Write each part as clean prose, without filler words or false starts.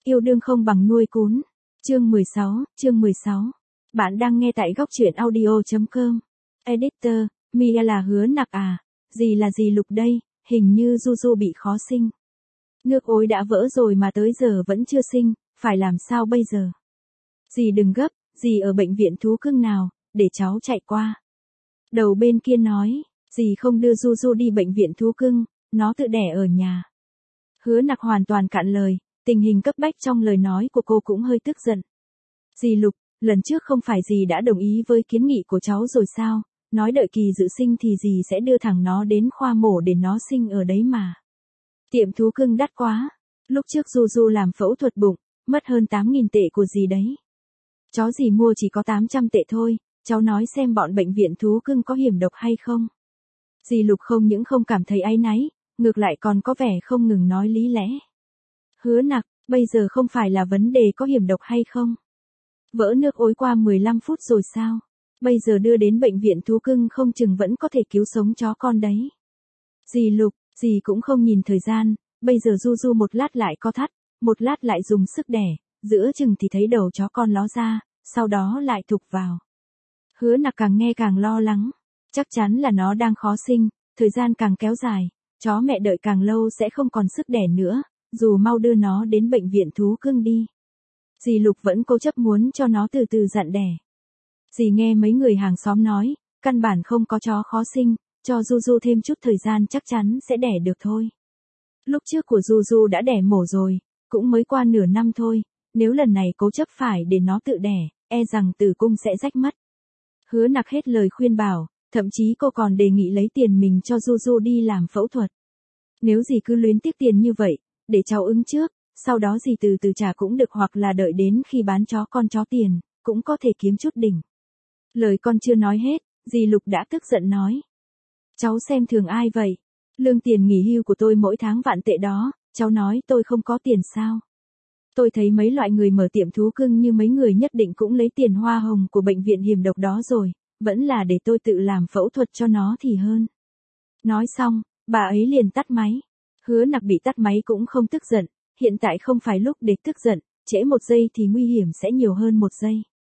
Yêu đương không bằng nuôi cún. Chương 16. Bạn đang nghe tại góc truyện audio.com. Editor, Mia là Hứa Nặc à? Gì là dì Lục đây, hình như Du bị khó sinh. Nước ối đã vỡ rồi mà tới giờ vẫn chưa sinh, phải làm sao bây giờ? Dì đừng gấp, dì ở bệnh viện thú cưng nào, để cháu chạy qua. Đầu bên kia nói, dì không đưa Du đi bệnh viện thú cưng, nó tự đẻ ở nhà. Hứa Nặc hoàn toàn cạn lời, tình hình cấp bách trong lời nói của cô cũng hơi tức giận. Dì Lục, lần trước không phải dì đã đồng ý với kiến nghị của cháu rồi sao, nói đợi kỳ dự sinh thì dì sẽ đưa thẳng nó đến khoa mổ để nó sinh ở đấy mà. Tiệm thú cưng đắt quá, lúc trước Du làm phẫu thuật bụng, mất hơn 8.000 tệ của dì đấy. Chó dì mua chỉ có 800 tệ thôi, cháu nói xem bọn bệnh viện thú cưng có hiểm độc hay không. Dì Lục không những không cảm thấy áy náy, ngược lại còn có vẻ không ngừng nói lý lẽ. Hứa Nặc, bây giờ không phải là vấn đề có hiểm độc hay không. Vỡ nước ối qua 15 phút rồi sao? Bây giờ đưa đến bệnh viện thú cưng không chừng vẫn có thể cứu sống chó con đấy. Dì Lục, dì cũng không nhìn thời gian, bây giờ Du một lát lại co thắt, một lát lại dùng sức đẻ, giữa chừng thì thấy đầu chó con ló ra, sau đó lại thụp vào. Hứa Nặc càng nghe càng lo lắng, chắc chắn là nó đang khó sinh, thời gian càng kéo dài, chó mẹ đợi càng lâu sẽ không còn sức đẻ nữa, dù mau đưa nó đến bệnh viện thú cưng đi. Dì Lục vẫn cố chấp muốn cho nó từ từ dặn đẻ. Dì nghe mấy người hàng xóm nói, căn bản không có chó khó sinh, cho Du thêm chút thời gian chắc chắn sẽ đẻ được thôi. Lúc trước của Du đã đẻ mổ rồi, cũng mới qua nửa năm thôi, nếu lần này cố chấp phải để nó tự đẻ, e rằng tử cung sẽ rách mất. Hứa Nặc hết lời khuyên bảo, thậm chí cô còn đề nghị lấy tiền mình cho Du đi làm phẫu thuật. Nếu dì cứ luyến tiếc tiền như vậy, để cháu ứng trước, sau đó dì từ từ trả cũng được, hoặc là đợi đến khi bán chó con chó tiền, cũng có thể kiếm chút đỉnh. Lời con chưa nói hết, dì Lục đã tức giận nói. Cháu xem thường ai vậy? Lương tiền nghỉ hưu của tôi mỗi tháng vạn tệ đó, cháu nói tôi không có tiền sao? Tôi thấy mấy loại người mở tiệm thú cưng như mấy người nhất định cũng lấy tiền hoa hồng của bệnh viện hiểm độc đó rồi, vẫn là để tôi tự làm phẫu thuật cho nó thì hơn. Nói xong, bà ấy liền tắt máy. Hứa Nặc bị tắt máy cũng không tức giận, hiện tại không phải lúc để tức giận, trễ 1 giây thì nguy hiểm sẽ nhiều hơn 1 giây.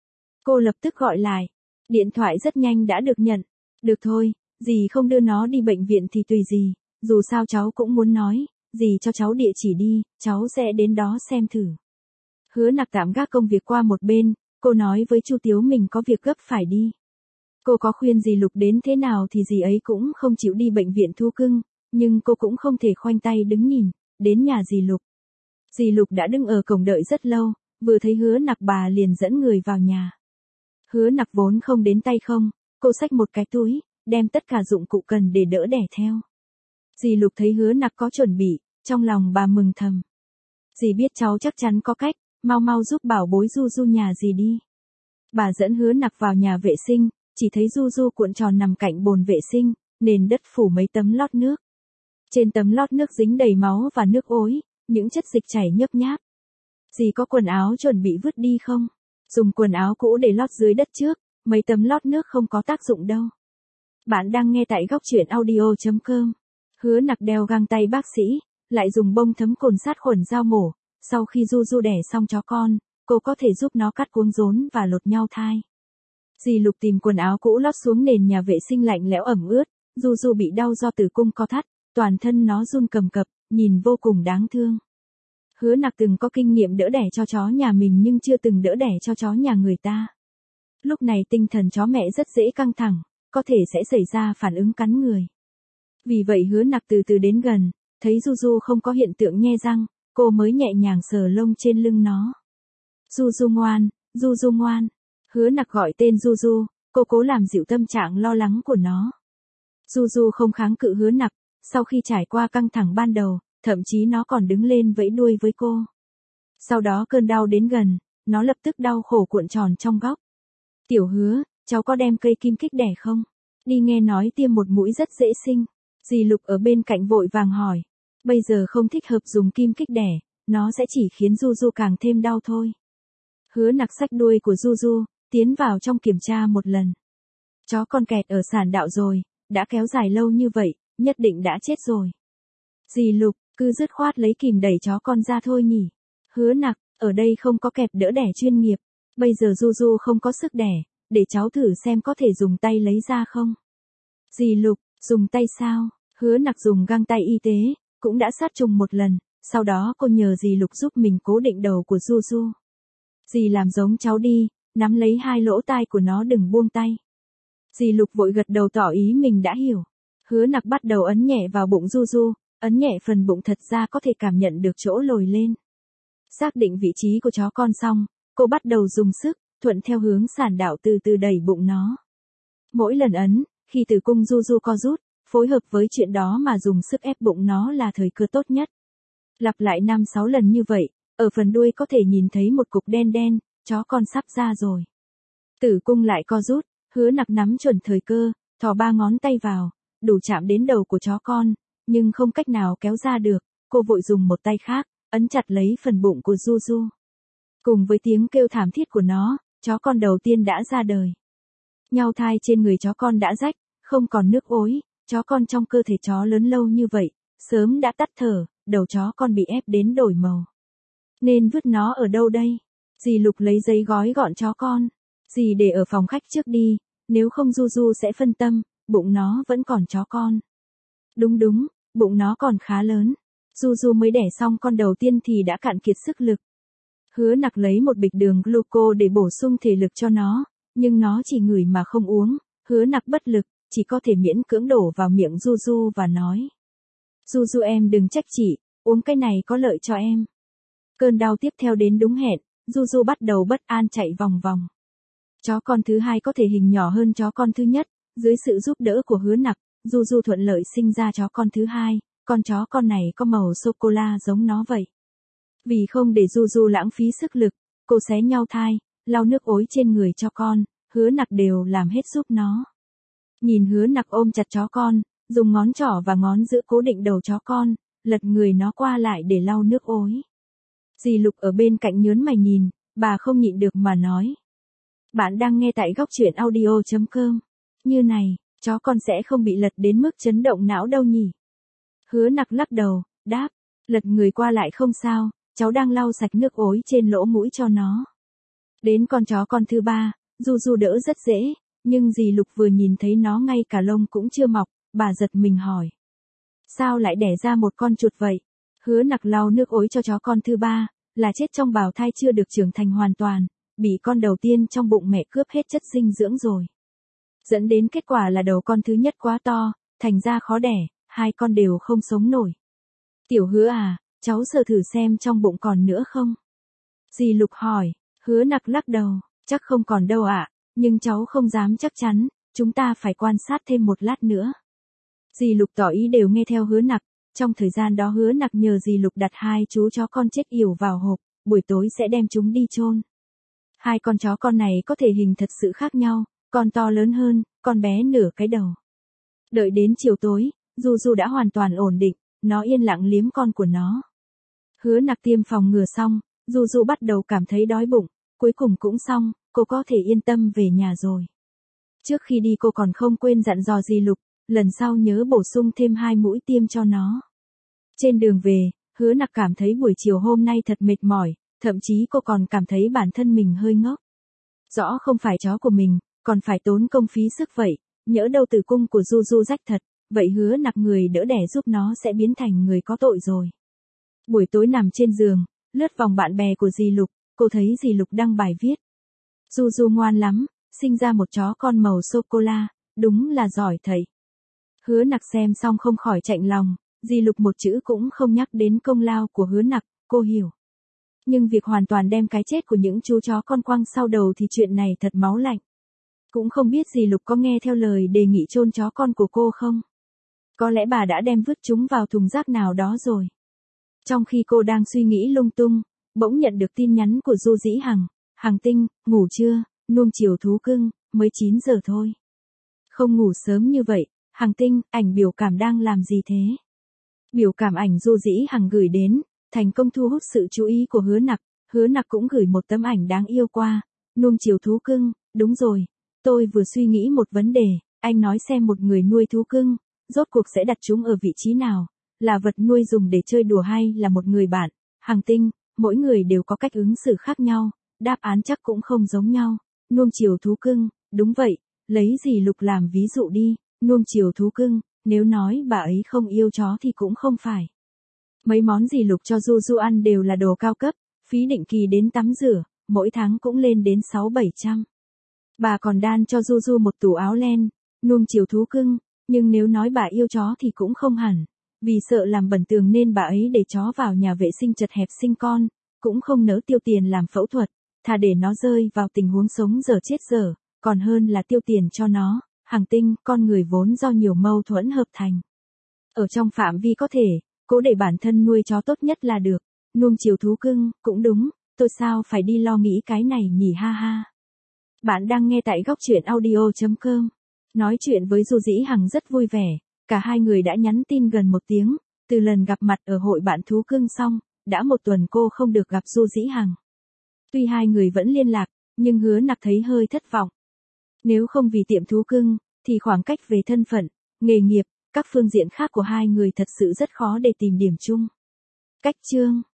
Cô lập tức gọi lại, điện thoại rất nhanh đã được nhận. Được thôi, dì không đưa nó đi bệnh viện thì tùy dì, dù sao cháu cũng muốn nói, dì cho cháu địa chỉ đi, cháu sẽ đến đó xem thử. Hứa Nặc tạm gác công việc qua một bên, cô nói với Chu Tiếu mình có việc gấp phải đi. Cô có khuyên dì Lục đến thế nào thì dì ấy cũng không chịu đi bệnh viện thú cưng, nhưng cô cũng không thể khoanh tay đứng nhìn, đến nhà dì Lục. Dì Lục đã đứng ở cổng đợi rất lâu, vừa thấy Hứa Nặc bà liền dẫn người vào nhà. Hứa Nặc vốn không đến tay không, cô xách một cái túi, đem tất cả dụng cụ cần để đỡ đẻ theo. Dì Lục thấy Hứa Nặc có chuẩn bị, trong lòng bà mừng thầm. Dì biết cháu chắc chắn có cách, mau giúp bảo bối Du nhà dì đi. Bà dẫn Hứa Nặc vào nhà vệ sinh, chỉ thấy Du cuộn tròn nằm cạnh bồn vệ sinh, nền đất phủ mấy tấm lót nước. Trên tấm lót nước dính đầy máu và nước ối, những chất dịch chảy nhấp nháp. Dì có quần áo chuẩn bị vứt đi không? Dùng quần áo cũ để lót dưới đất trước, mấy tấm lót nước không có tác dụng đâu. Bạn đang nghe tại góc truyện audio.com. Hứa Nặc đeo găng tay bác sĩ, lại dùng bông thấm cồn sát khuẩn dao mổ. Sau khi Du đẻ xong chó con, cô có thể giúp nó cắt cuống rốn và lột nhau thai. Dì Lục tìm quần áo cũ lót xuống nền nhà vệ sinh lạnh lẽo ẩm ướt. Du bị đau do tử cung co thắt, toàn thân nó run cầm cập, nhìn vô cùng đáng thương. Hứa Nặc từng có kinh nghiệm đỡ đẻ cho chó nhà mình nhưng chưa từng đỡ đẻ cho chó nhà người ta. Lúc này tinh thần chó mẹ rất dễ căng thẳng, có thể sẽ xảy ra phản ứng cắn người. Vì vậy Hứa Nặc từ từ đến gần, thấy Du không có hiện tượng nhe răng, cô mới nhẹ nhàng sờ lông trên lưng nó. Du ngoan. Hứa Nặc gọi tên Du, cô cố làm dịu tâm trạng lo lắng của nó. Du không kháng cự Hứa Nặc, sau khi trải qua căng thẳng ban đầu, thậm chí nó còn đứng lên vẫy đuôi với cô. Sau đó cơn đau đến gần, nó lập tức đau khổ cuộn tròn trong góc. Tiểu Hứa, cháu có đem cây kim kích đẻ không? Đi nghe nói tiêm một mũi rất dễ sinh. Dì Lục ở bên cạnh vội vàng hỏi. Bây giờ không thích hợp dùng kim kích đẻ, nó sẽ chỉ khiến Du càng thêm đau thôi. Hứa Nặc xách đuôi của Du, tiến vào trong kiểm tra một lần. Chó con kẹt ở sản đạo rồi, đã kéo dài lâu như vậy, nhất định đã chết rồi. Dì Lục, cứ dứt khoát lấy kìm đẩy chó con ra thôi nhỉ. Hứa Nặc, ở đây không có kẹp đỡ đẻ chuyên nghiệp, bây giờ Du Du không có sức đẻ, để cháu thử xem có thể dùng tay lấy ra không. Dì Lục, dùng tay sao? Hứa Nặc dùng găng tay y tế, cũng đã sát trùng một lần, sau đó cô nhờ dì Lục giúp mình cố định đầu của Du Du. Dì làm giống cháu đi, nắm lấy hai lỗ tai của nó đừng buông tay. Dì Lục vội gật đầu tỏ ý mình đã hiểu. Hứa Nặc bắt đầu ấn nhẹ vào bụng Du Du, ấn nhẹ phần bụng thật ra có thể cảm nhận được chỗ lồi lên. Xác định vị trí của chó con xong, cô bắt đầu dùng sức, thuận theo hướng sản đạo từ từ đẩy bụng nó. Mỗi lần ấn, khi tử cung Du Du co rút, phối hợp với chuyện đó mà dùng sức ép bụng nó là thời cơ tốt nhất. Lặp lại 5-6 lần như vậy, ở phần đuôi có thể nhìn thấy một cục đen đen, chó con sắp ra rồi. Tử cung lại co rút, Hứa Nặc nắm chuẩn thời cơ, thò 3 ngón tay vào, đủ chạm đến đầu của chó con, nhưng không cách nào kéo ra được, cô vội dùng một tay khác, ấn chặt lấy phần bụng của Du Du. Cùng với tiếng kêu thảm thiết của nó, chó con đầu tiên đã ra đời. Nhau thai trên người chó con đã rách, không còn nước ối, chó con trong cơ thể chó lớn lâu như vậy, sớm đã tắt thở, đầu chó con bị ép đến đổi màu. Nên vứt nó ở đâu đây? Dì Lục lấy giấy gói gọn chó con. Dì để ở phòng khách trước đi, nếu không Du Du sẽ phân tâm, bụng nó vẫn còn chó con. Đúng đúng, bụng nó còn khá lớn. Du Du mới đẻ xong con đầu tiên thì đã cạn kiệt sức lực. Hứa Nặc lấy một bịch đường gluco để bổ sung thể lực cho nó, nhưng nó chỉ ngửi mà không uống. Hứa Nặc bất lực, chỉ có thể miễn cưỡng đổ vào miệng Du Du và nói. Du Du em đừng trách chị, uống cái này có lợi cho em. Cơn đau tiếp theo đến đúng hẹn, Du Du bắt đầu bất an chạy vòng vòng. Chó con thứ hai có thể hình nhỏ hơn chó con thứ nhất, dưới sự giúp đỡ của Hứa Nặc, Du Du thuận lợi sinh ra chó con thứ hai, con chó con này có màu sô-cô-la giống nó vậy. Vì không để Du Du lãng phí sức lực, cô xé nhau thai, lau nước ối trên người cho con, Hứa Nặc đều làm hết giúp nó. Nhìn Hứa Nặc ôm chặt chó con, dùng ngón trỏ và ngón giữa cố định đầu chó con, lật người nó qua lại để lau nước ối. Dì Lục ở bên cạnh nhớn mày nhìn, bà không nhịn được mà nói. Bạn đang nghe tại góc truyện audio.com. Như này, chó con sẽ không bị lật đến mức chấn động não đâu nhỉ? Hứa Nặc lắc đầu, đáp, lật người qua lại không sao, cháu đang lau sạch nước ối trên lỗ mũi cho nó. Đến con chó con thứ ba, Du Du đỡ rất dễ, nhưng dì Lục vừa nhìn thấy nó ngay cả lông cũng chưa mọc, bà giật mình hỏi. Sao lại đẻ ra một con chuột vậy? Hứa Nặc lau nước ối cho chó con thứ ba, là chết trong bào thai chưa được trưởng thành hoàn toàn, bị con đầu tiên trong bụng mẹ cướp hết chất dinh dưỡng rồi. Dẫn đến kết quả là đầu con thứ nhất quá to, thành ra khó đẻ, hai con đều không sống nổi. Tiểu Hứa à, cháu sờ thử xem trong bụng còn nữa không? Dì Lục hỏi, Hứa Nặc lắc đầu, chắc không còn đâu ạ, nhưng cháu không dám chắc chắn, chúng ta phải quan sát thêm một lát nữa. Dì Lục tỏ ý đều nghe theo Hứa Nặc, trong thời gian đó Hứa Nặc nhờ dì Lục đặt hai chú chó con chết yểu vào hộp, buổi tối sẽ đem chúng đi chôn. Hai con chó con này có thể hình thật sự khác nhau, con to lớn hơn, con bé nửa cái đầu. Đợi đến chiều tối, Du Du đã hoàn toàn ổn định, nó yên lặng liếm con của nó. Hứa Nặc tiêm phòng ngừa xong, Du Du bắt đầu cảm thấy đói bụng, cuối cùng cũng xong, cô có thể yên tâm về nhà rồi. Trước khi đi cô còn không quên dặn dò dì Lục, lần sau nhớ bổ sung thêm 2 mũi tiêm cho nó. Trên đường về, Hứa Nặc cảm thấy buổi chiều hôm nay thật mệt mỏi, thậm chí cô còn cảm thấy bản thân mình hơi ngốc. Rõ không phải chó của mình, còn phải tốn công phí sức vậy, nhỡ đâu tử cung của Du Du rách thật, vậy Hứa Nặc người đỡ đẻ giúp nó sẽ biến thành người có tội rồi. Buổi tối nằm trên giường, lướt vòng bạn bè của dì Lục, cô thấy dì Lục đăng bài viết. Du Du ngoan lắm, sinh ra một chó con màu sô-cô-la, đúng là giỏi thầy. Hứa Nặc xem xong không khỏi chạnh lòng, dì Lục một chữ cũng không nhắc đến công lao của Hứa Nặc, cô hiểu. Nhưng việc hoàn toàn đem cái chết của những chú chó con quăng sau đầu thì chuyện này thật máu lạnh. Cũng không biết dì Lục có nghe theo lời đề nghị chôn chó con của cô không? Có lẽ bà đã đem vứt chúng vào thùng rác nào đó rồi. Trong khi cô đang suy nghĩ lung tung, bỗng nhận được tin nhắn của Du Dĩ Hằng. Hằng Tinh, ngủ chưa, nuông chiều thú cưng, mới 9 giờ thôi. Không ngủ sớm như vậy, Hằng Tinh, ảnh biểu cảm đang làm gì thế? Biểu cảm ảnh Du Dĩ Hằng gửi đến, thành công thu hút sự chú ý của Hứa Nặc. Hứa Nặc cũng gửi một tấm ảnh đáng yêu qua. Nuông chiều thú cưng, đúng rồi, tôi vừa suy nghĩ một vấn đề, anh nói xem một người nuôi thú cưng, rốt cuộc sẽ đặt chúng ở vị trí nào, là vật nuôi dùng để chơi đùa hay là một người bạn? Hằng Tinh, mỗi người đều có cách ứng xử khác nhau, đáp án chắc cũng không giống nhau. Nuông chiều thú cưng, đúng vậy, lấy dì Lục làm ví dụ đi, nuông chiều thú cưng, nếu nói bà ấy không yêu chó thì cũng không phải. Mấy món dì Lục cho Du Du ăn đều là đồ cao cấp, phí định kỳ đến tắm rửa, mỗi tháng cũng lên đến 600-700. Bà còn đan cho Du Du một tủ áo len, nuông chiều thú cưng, nhưng nếu nói bà yêu chó thì cũng không hẳn, vì sợ làm bẩn tường nên bà ấy để chó vào nhà vệ sinh chật hẹp sinh con, cũng không nỡ tiêu tiền làm phẫu thuật, thà để nó rơi vào tình huống sống dở chết dở, còn hơn là tiêu tiền cho nó. Hành tinh, con người vốn do nhiều mâu thuẫn hợp thành. Ở trong phạm vi có thể, cố để bản thân nuôi chó tốt nhất là được. Nuông chiều thú cưng, cũng đúng, tôi sao phải đi lo nghĩ cái này nhỉ ha ha. Bạn đang nghe tại góc truyện audio.com. Nói chuyện với Du Dĩ Hằng rất vui vẻ, cả hai người đã nhắn tin gần 1 tiếng, từ lần gặp mặt ở hội bạn thú cưng xong, đã 1 tuần cô không được gặp Du Dĩ Hằng. Tuy hai người vẫn liên lạc, nhưng Hứa Nặc thấy hơi thất vọng. Nếu không vì tiệm thú cưng, thì khoảng cách về thân phận, nghề nghiệp, các phương diện khác của hai người thật sự rất khó để tìm điểm chung. Cách chương